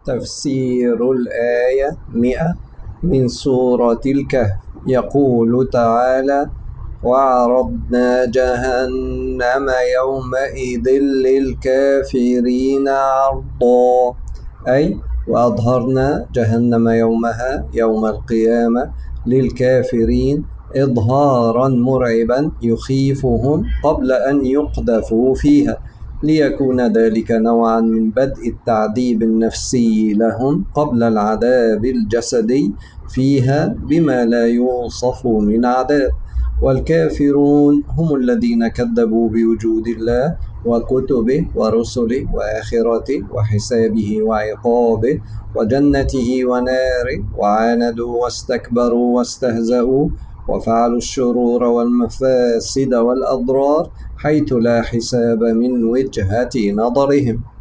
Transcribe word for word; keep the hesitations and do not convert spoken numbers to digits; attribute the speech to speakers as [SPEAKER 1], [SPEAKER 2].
[SPEAKER 1] تفسير الآية مئة من سورة الكهف. يقول تعالى: وعرضنا جهنم يومئذ للكافرين عرضا، أي وأظهرنا جهنم يومها يوم القيامة للكافرين إظهارا مرعبا يخيفهم قبل أن يقذفوا فيها، ليكون ذلك نوعا من بدء التعذيب النفسي لهم قبل العذاب الجسدي فيها بما لا يوصف من عذاب. والكافرون هم الذين كذبوا بوجود الله وكتبه ورسله وآخرته وحسابه وعقابه وجنته وناره، وعاندوا واستكبروا واستهزأوا وفعلوا الشرور والمفاسد والأضرار حيث لا حساب من وجهة نظرهم.